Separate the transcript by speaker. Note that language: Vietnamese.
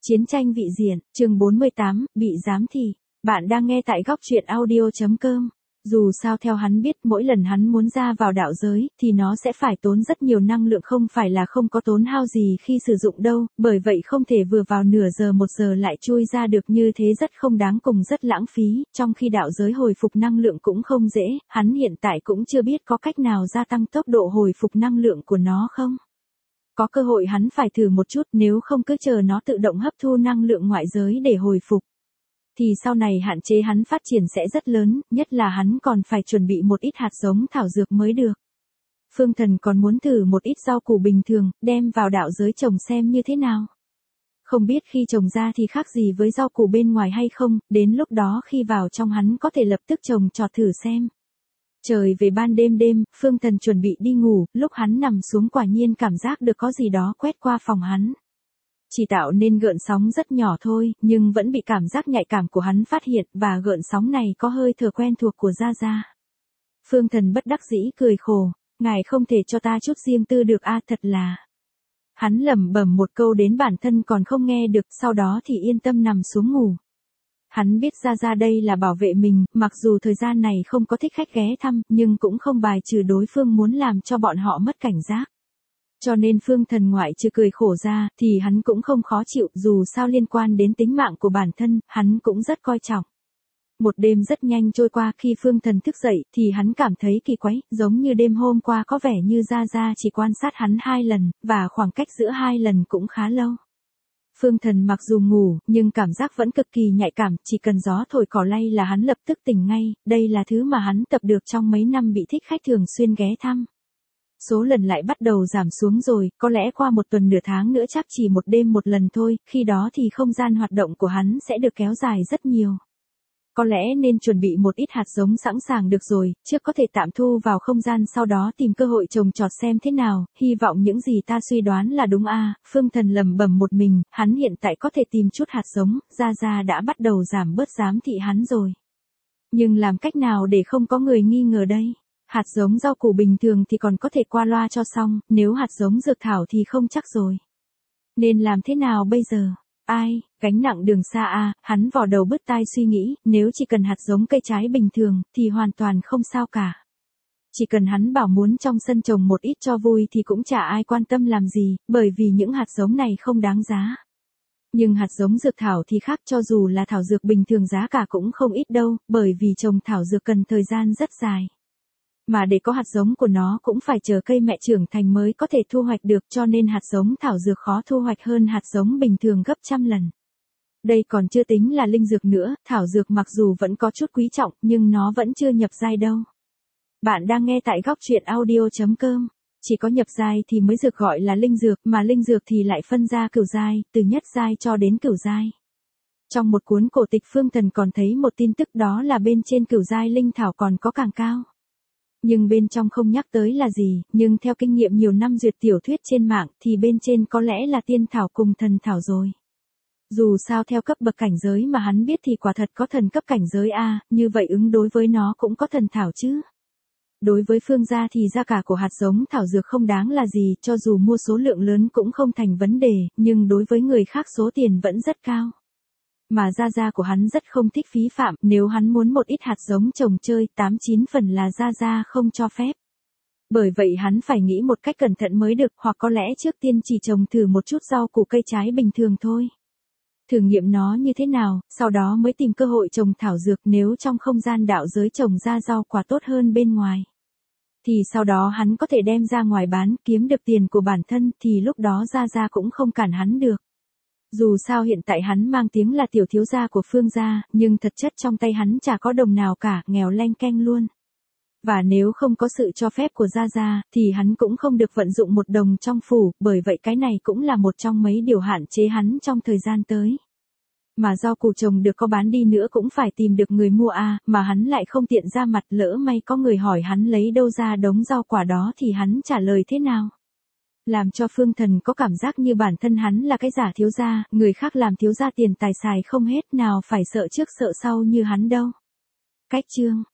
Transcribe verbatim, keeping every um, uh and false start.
Speaker 1: Chiến tranh vị diện, chương bốn mươi tám, bị giám thị. Bạn đang nghe tại góc truyện audio chấm com. Dù sao theo hắn biết mỗi lần hắn muốn ra vào đạo giới thì nó sẽ phải tốn rất nhiều năng lượng, không phải là không có tốn hao gì khi sử dụng đâu, bởi vậy không thể vừa vào nửa giờ một giờ lại chui ra được, như thế rất không đáng cùng, rất lãng phí, trong khi đạo giới hồi phục năng lượng cũng không dễ, hắn hiện tại cũng chưa biết có cách nào gia tăng tốc độ hồi phục năng lượng của nó không. Có cơ hội hắn phải thử một chút, nếu không cứ chờ nó tự động hấp thu năng lượng ngoại giới để hồi phục. Thì sau này hạn chế hắn phát triển sẽ rất lớn, nhất là hắn còn phải chuẩn bị một ít hạt giống thảo dược mới được. Phương Thần còn muốn thử một ít rau củ bình thường, đem vào đạo giới trồng xem như thế nào. Không biết khi trồng ra thì khác gì với rau củ bên ngoài hay không, đến lúc đó khi vào trong hắn có thể lập tức trồng trọt thử xem. Trời về ban đêm đêm, Phương Thần chuẩn bị đi ngủ, lúc hắn nằm xuống quả nhiên cảm giác được có gì đó quét qua phòng hắn. Chỉ tạo nên gợn sóng rất nhỏ thôi, nhưng vẫn bị cảm giác nhạy cảm của hắn phát hiện, và gợn sóng này có hơi thở quen thuộc của Gia Gia. Phương Thần bất đắc dĩ cười khổ, ngài không thể cho ta chút riêng tư được a, thật là. Hắn lẩm bẩm một câu đến bản thân còn không nghe được, sau đó thì yên tâm nằm xuống ngủ. Hắn biết Gia Gia đây là bảo vệ mình, mặc dù thời gian này không có thích khách ghé thăm, nhưng cũng không bài trừ đối phương muốn làm cho bọn họ mất cảnh giác. Cho nên Phương Thần ngoại trừ cười khổ ra, thì hắn cũng không khó chịu, dù sao liên quan đến tính mạng của bản thân, hắn cũng rất coi trọng. Một đêm rất nhanh trôi qua, khi Phương Thần thức dậy, thì hắn cảm thấy kỳ quái, giống như đêm hôm qua có vẻ như Gia Gia chỉ quan sát hắn hai lần, và khoảng cách giữa hai lần cũng khá lâu. Phương Thần mặc dù ngủ, nhưng cảm giác vẫn cực kỳ nhạy cảm, chỉ cần gió thổi cỏ lay là hắn lập tức tỉnh ngay, đây là thứ mà hắn tập được trong mấy năm bị thích khách thường xuyên ghé thăm. Số lần lại bắt đầu giảm xuống rồi, có lẽ qua một tuần nửa tháng nữa chắc chỉ một đêm một lần thôi, khi đó thì không gian hoạt động của hắn sẽ được kéo dài rất nhiều. Có lẽ nên chuẩn bị một ít hạt giống sẵn sàng được rồi, trước có thể tạm thu vào không gian, sau đó tìm cơ hội trồng trọt xem thế nào, hy vọng những gì ta suy đoán là đúng a. Phương Thần lẩm bẩm một mình, hắn hiện tại có thể tìm chút hạt giống, Gia Gia đã bắt đầu giảm bớt giám thị hắn rồi. Nhưng làm cách nào để không có người nghi ngờ đây? Hạt giống rau củ bình thường thì còn có thể qua loa cho xong, nếu hạt giống dược thảo thì không chắc rồi. Nên làm thế nào bây giờ? Ai, gánh nặng đường xa a, hắn vò đầu bứt tai suy nghĩ, nếu chỉ cần hạt giống cây trái bình thường, thì hoàn toàn không sao cả. Chỉ cần hắn bảo muốn trong sân trồng một ít cho vui thì cũng chả ai quan tâm làm gì, bởi vì những hạt giống này không đáng giá. Nhưng hạt giống dược thảo thì khác, cho dù là thảo dược bình thường giá cả cũng không ít đâu, bởi vì trồng thảo dược cần thời gian rất dài. Mà để có hạt giống của nó cũng phải chờ cây mẹ trưởng thành mới có thể thu hoạch được, cho nên hạt giống thảo dược khó thu hoạch hơn hạt giống bình thường gấp trăm lần. Đây còn chưa tính là linh dược nữa, thảo dược mặc dù vẫn có chút quý trọng nhưng nó vẫn chưa nhập giai đâu. Bạn đang nghe tại góc truyện audio chấm com. Chỉ có nhập giai thì mới dược gọi là linh dược, mà linh dược thì lại phân ra cửu giai, từ nhất giai cho đến cửu giai. Trong một cuốn cổ tịch Phương Thần còn thấy một tin tức, đó là bên trên cửu giai linh thảo còn có càng cao. Nhưng bên trong không nhắc tới là gì, nhưng theo kinh nghiệm nhiều năm duyệt tiểu thuyết trên mạng thì bên trên có lẽ là tiên thảo cùng thần thảo rồi. Dù sao theo cấp bậc cảnh giới mà hắn biết thì quả thật có thần cấp cảnh giới A, như vậy ứng đối với nó cũng có thần thảo chứ. Đối với Phương gia thì giá cả của hạt giống thảo dược không đáng là gì, cho dù mua số lượng lớn cũng không thành vấn đề, nhưng đối với người khác số tiền vẫn rất cao. Mà Gia Gia của hắn rất không thích phí phạm, nếu hắn muốn một ít hạt giống trồng chơi, tám chín phần là Gia Gia không cho phép. Bởi vậy hắn phải nghĩ một cách cẩn thận mới được, hoặc có lẽ trước tiên chỉ trồng thử một chút rau củ cây trái bình thường thôi. Thử nghiệm nó như thế nào, sau đó mới tìm cơ hội trồng thảo dược, nếu trong không gian đạo giới trồng ra rau quả tốt hơn bên ngoài. Thì sau đó hắn có thể đem ra ngoài bán, kiếm được tiền của bản thân, thì lúc đó Gia Gia cũng không cản hắn được. Dù sao hiện tại hắn mang tiếng là tiểu thiếu gia của Phương gia, nhưng thật chất trong tay hắn chả có đồng nào cả, nghèo leng keng luôn. Và nếu không có sự cho phép của Gia Gia, thì hắn cũng không được vận dụng một đồng trong phủ, bởi vậy cái này cũng là một trong mấy điều hạn chế hắn trong thời gian tới. Mà rau củ trồng được có bán đi nữa cũng phải tìm được người mua a, mà hắn lại không tiện ra mặt, lỡ may có người hỏi hắn lấy đâu ra đống rau quả đó thì hắn trả lời thế nào? Làm cho Phương Thần có cảm giác như bản thân hắn là cái giả thiếu gia, người khác làm thiếu gia tiền tài xài không hết, nào phải sợ trước sợ sau như hắn đâu. Cách chương